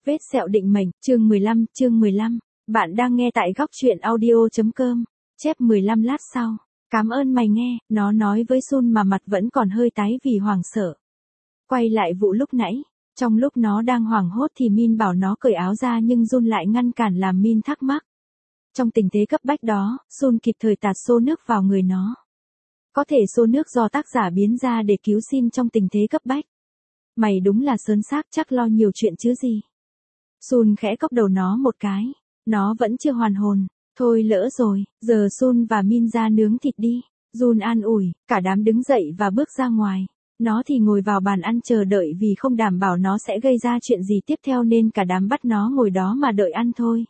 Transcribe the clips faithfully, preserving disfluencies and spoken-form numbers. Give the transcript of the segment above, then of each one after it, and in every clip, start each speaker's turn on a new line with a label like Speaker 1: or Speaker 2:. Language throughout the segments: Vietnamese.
Speaker 1: Vết sẹo định mệnh, chương mười lăm, chương mười lăm. Bạn đang nghe tại góc truyện audio.com. Chép mười lăm lát sau. Cảm ơn mày nghe, nó nói với Sun mà mặt vẫn còn hơi tái vì hoảng sợ. Quay lại vụ lúc nãy, trong lúc nó đang hoảng hốt thì Min bảo nó cởi áo ra nhưng Jun lại ngăn cản làm Min thắc mắc. Trong tình thế cấp bách đó, Sun kịp thời tạt xô nước vào người nó. Có thể xô nước do tác giả biến ra để cứu Sin trong tình thế cấp bách. Mày đúng là sớn xác, chắc lo nhiều chuyện chứ gì. Sun khẽ cốc đầu nó một cái. Nó vẫn chưa hoàn hồn. Thôi lỡ rồi, giờ Sun và Min ra nướng thịt đi. Jun an ủi, cả đám đứng dậy và bước ra ngoài. Nó thì ngồi vào bàn ăn chờ đợi vì không đảm bảo nó sẽ gây ra chuyện gì tiếp theo nên cả đám bắt nó ngồi đó mà đợi ăn thôi.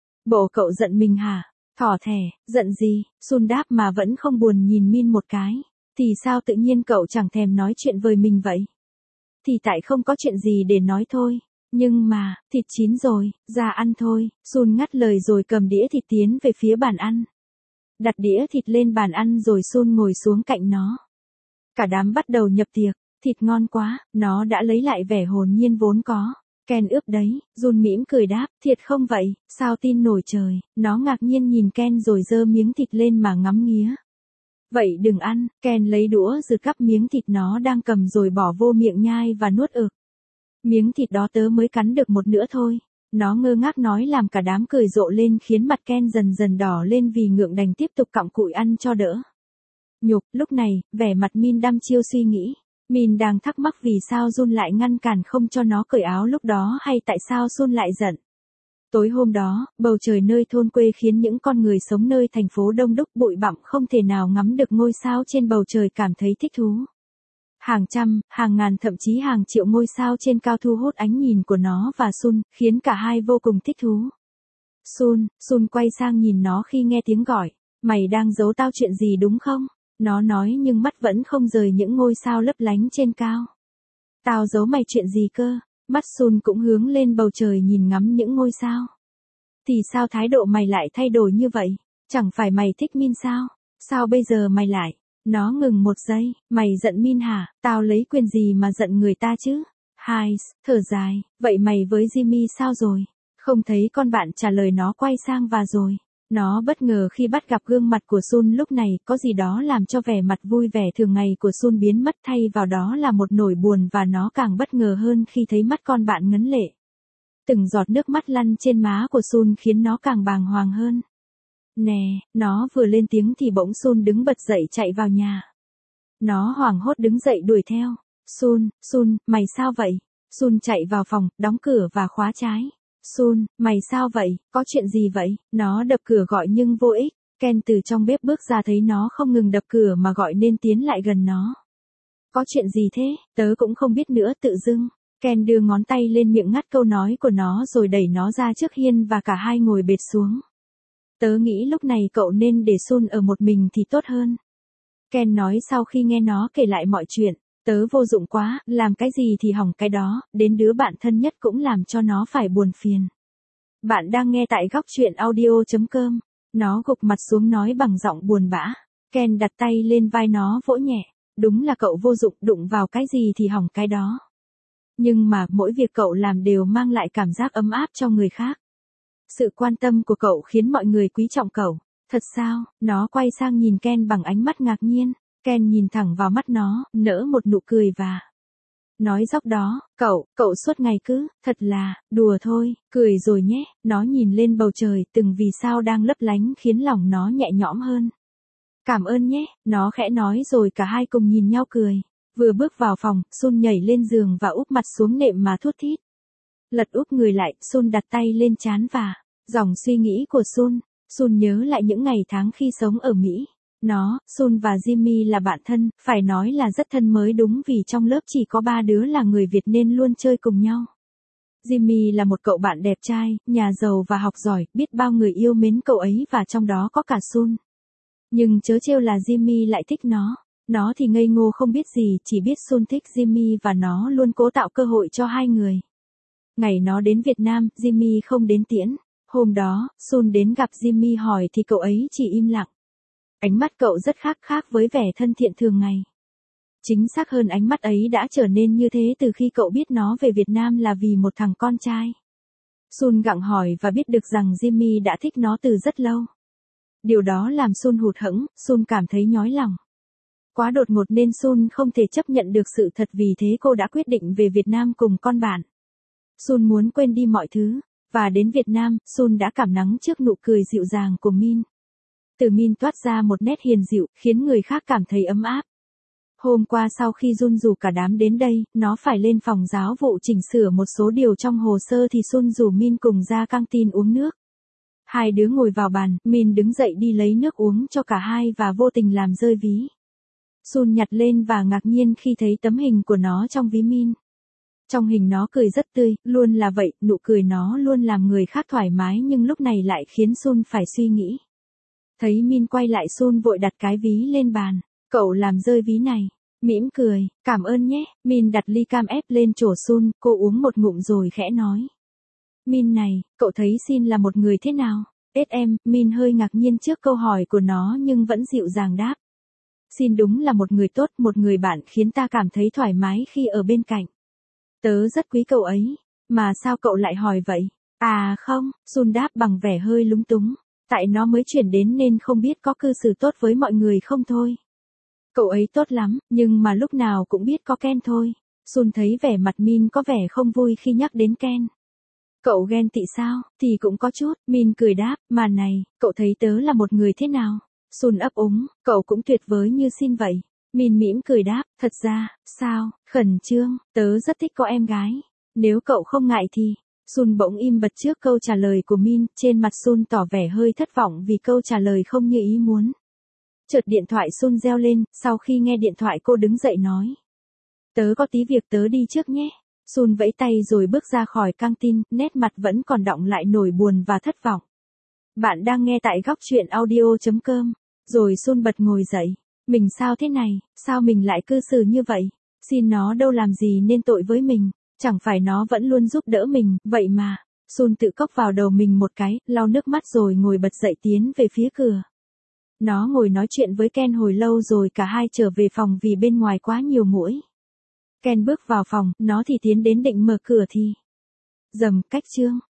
Speaker 1: Bộ cậu giận mình hả? Thỏ thẻ, giận gì? Sun đáp mà vẫn không buồn nhìn Min một cái. Thì sao tự nhiên cậu chẳng thèm nói chuyện với mình vậy? Thì tại không có chuyện gì để nói thôi. Nhưng mà, thịt chín rồi, ra ăn thôi. Sun ngắt lời rồi cầm đĩa thịt tiến về phía bàn ăn. Đặt đĩa thịt lên bàn ăn rồi Sun ngồi xuống cạnh nó. Cả đám bắt đầu nhập tiệc. Thịt ngon quá, nó đã lấy lại vẻ hồn nhiên vốn có. Ken ướp đấy, Jun mỉm cười đáp, thiệt không vậy, sao tin nổi trời. Nó ngạc nhiên nhìn Ken rồi giơ miếng thịt lên mà ngắm nghía. Vậy đừng ăn, Ken lấy đũa rượt cắp miếng thịt nó đang cầm rồi bỏ vô miệng nhai và nuốt ực. Miếng thịt đó tớ mới cắn được một nửa thôi. Nó ngơ ngác nói làm cả đám cười rộ lên khiến mặt Ken dần dần đỏ lên vì ngượng đành tiếp tục cặm cụi ăn cho đỡ. Nhục, lúc này, vẻ mặt Min đăm chiêu suy nghĩ. Min đang thắc mắc vì sao Jun lại ngăn cản không cho nó cởi áo lúc đó hay tại sao Sun lại giận. Tối hôm đó, bầu trời nơi thôn quê khiến những con người sống nơi thành phố đông đúc bụi bặm không thể nào ngắm được ngôi sao trên bầu trời cảm thấy thích thú. Hàng trăm, hàng ngàn thậm chí hàng triệu ngôi sao trên cao thu hút ánh nhìn của nó và Sun, khiến cả hai vô cùng thích thú. Sun, Sun quay sang nhìn nó khi nghe tiếng gọi. Mày đang giấu tao chuyện gì đúng không? Nó nói nhưng mắt vẫn không rời những ngôi sao lấp lánh trên cao. Tao giấu mày chuyện gì cơ? Mắt Sun cũng hướng lên bầu trời nhìn ngắm những ngôi sao. Thì sao thái độ mày lại thay đổi như vậy? Chẳng phải mày thích Min sao? Sao bây giờ mày lại? Nó ngừng một giây, mày giận Min hả? Tao lấy quyền gì mà giận người ta chứ? Hai, thở dài, vậy mày với Jimmy sao rồi? Không thấy con bạn trả lời nó quay sang và rồi. Nó bất ngờ khi bắt gặp gương mặt của Sun lúc này, có gì đó làm cho vẻ mặt vui vẻ thường ngày của Sun biến mất thay vào đó là một nỗi buồn và nó càng bất ngờ hơn khi thấy mắt con bạn ngấn lệ. Từng giọt nước mắt lăn trên má của Sun khiến nó càng bàng hoàng hơn. Nè, nó vừa lên tiếng thì bỗng Sun đứng bật dậy chạy vào nhà. Nó hoảng hốt đứng dậy đuổi theo. Sun, Sun, mày sao vậy? Sun chạy vào phòng, đóng cửa và khóa trái. Sun, mày sao vậy, có chuyện gì vậy? Nó đập cửa gọi nhưng vô ích. Ken từ trong bếp bước ra thấy nó không ngừng đập cửa mà gọi nên tiến lại gần nó. Có chuyện gì thế? Tớ cũng không biết nữa tự dưng. Ken đưa ngón tay lên miệng ngắt câu nói của nó rồi đẩy nó ra trước hiên và cả hai ngồi bệt xuống. Tớ nghĩ lúc này cậu nên để Sun ở một mình thì tốt hơn. Ken nói sau khi nghe nó kể lại mọi chuyện. Tớ vô dụng quá, làm cái gì thì hỏng cái đó, đến đứa bạn thân nhất cũng làm cho nó phải buồn phiền. Bạn đang nghe tại góc truyện audio.com. Nó gục mặt xuống nói bằng giọng buồn bã. Ken đặt tay lên vai nó vỗ nhẹ. Đúng là cậu vô dụng, đụng vào cái gì thì hỏng cái đó. Nhưng mà mỗi việc cậu làm đều mang lại cảm giác ấm áp cho người khác. Sự quan tâm của cậu khiến mọi người quý trọng cậu. Thật sao? Nó quay sang nhìn Ken bằng ánh mắt ngạc nhiên. Ken nhìn thẳng vào mắt nó, nở một nụ cười và nói dốc đó, cậu, cậu suốt ngày cứ, thật là, đùa thôi, cười rồi nhé. Nó nhìn lên bầu trời, từng vì sao đang lấp lánh khiến lòng nó nhẹ nhõm hơn. Cảm ơn nhé, nó khẽ nói rồi cả hai cùng nhìn nhau cười. Vừa bước vào phòng, Sun nhảy lên giường và úp mặt xuống nệm mà thút thít. Lật úp người lại, Sun đặt tay lên trán và dòng suy nghĩ của Sun. Sun nhớ lại những ngày tháng khi sống ở Mỹ. Nó, Sun và Jimmy là bạn thân, phải nói là rất thân mới đúng vì trong lớp chỉ có ba đứa là người Việt nên luôn chơi cùng nhau. Jimmy là một cậu bạn đẹp trai, nhà giàu và học giỏi, biết bao người yêu mến cậu ấy và trong đó có cả Sun. Nhưng chớ trêu là Jimmy lại thích nó. Nó thì ngây ngô không biết gì, chỉ biết Sun thích Jimmy và nó luôn cố tạo cơ hội cho hai người. Ngày nó đến Việt Nam, Jimmy không đến tiễn. Hôm đó, Sun đến gặp Jimmy hỏi thì cậu ấy chỉ im lặng. Ánh mắt cậu rất khác khác với vẻ thân thiện thường ngày. Chính xác hơn ánh mắt ấy đã trở nên như thế từ khi cậu biết nó về Việt Nam là vì một thằng con trai. Sun gặng hỏi và biết được rằng Jimmy đã thích nó từ rất lâu. Điều đó làm Sun hụt hẫng, Sun cảm thấy nhói lòng. Quá đột ngột nên Sun không thể chấp nhận được sự thật, vì thế cô đã quyết định về Việt Nam cùng con bạn. Sun muốn quên đi mọi thứ, và đến Việt Nam, Sun đã cảm nắng trước nụ cười dịu dàng của Min. Từ Min toát ra một nét hiền dịu, khiến người khác cảm thấy ấm áp. Hôm qua sau khi Jun rủ cả đám đến đây, nó phải lên phòng giáo vụ chỉnh sửa một số điều trong hồ sơ thì Sun rủ Min cùng ra căng tin uống nước. Hai đứa ngồi vào bàn, Min đứng dậy đi lấy nước uống cho cả hai và vô tình làm rơi ví. Sun nhặt lên và ngạc nhiên khi thấy tấm hình của nó trong ví Min. Trong hình nó cười rất tươi, luôn là vậy, nụ cười nó luôn làm người khác thoải mái nhưng lúc này lại khiến Sun phải suy nghĩ. Thấy Min quay lại, Sun vội đặt cái ví lên bàn. Cậu làm rơi ví này. Mỉm cười, cảm ơn nhé. Min đặt ly cam ép lên chổ Sun, cô uống một ngụm rồi khẽ nói. Min này, cậu thấy Sin là một người thế nào? Ết em, Min hơi ngạc nhiên trước câu hỏi của nó nhưng vẫn dịu dàng đáp. Sin đúng là một người tốt, một người bạn khiến ta cảm thấy thoải mái khi ở bên cạnh. Tớ rất quý cậu ấy. Mà sao cậu lại hỏi vậy? À không, Sun đáp bằng vẻ hơi lúng túng. Tại nó mới chuyển đến nên không biết có cư xử tốt với mọi người không thôi. Cậu ấy tốt lắm, nhưng mà lúc nào cũng biết có Ken thôi. Sun thấy vẻ mặt Min có vẻ không vui khi nhắc đến Ken. Cậu ghen tị sao? Thì cũng có chút, Min cười đáp, mà này, cậu thấy tớ là một người thế nào? Sun ấp úng, cậu cũng tuyệt vời như Sin vậy. Min mỉm cười đáp, thật ra, sao, khẩn trương, tớ rất thích có em gái. Nếu cậu không ngại thì... Sun bỗng im bặt trước câu trả lời của Min, trên mặt Sun tỏ vẻ hơi thất vọng vì câu trả lời không như ý muốn. Chợt điện thoại Sun reo lên, sau khi nghe điện thoại cô đứng dậy nói. Tớ có tí việc, tớ đi trước nhé. Sun vẫy tay rồi bước ra khỏi căng tin, nét mặt vẫn còn đọng lại nỗi buồn và thất vọng. Bạn đang nghe tại góc truyện audio chấm com. Rồi Sun bật ngồi dậy. Mình sao thế này, sao mình lại cư xử như vậy? Xin nó đâu làm gì nên tội với mình. Chẳng phải nó vẫn luôn giúp đỡ mình, vậy mà. Sun tự cốc vào đầu mình một cái, lau nước mắt rồi ngồi bật dậy tiến về phía cửa. Nó ngồi nói chuyện với Ken hồi lâu rồi cả hai trở về phòng vì bên ngoài quá nhiều muỗi. Ken bước vào phòng, nó thì tiến đến định mở cửa thì... Dầm, cách chương.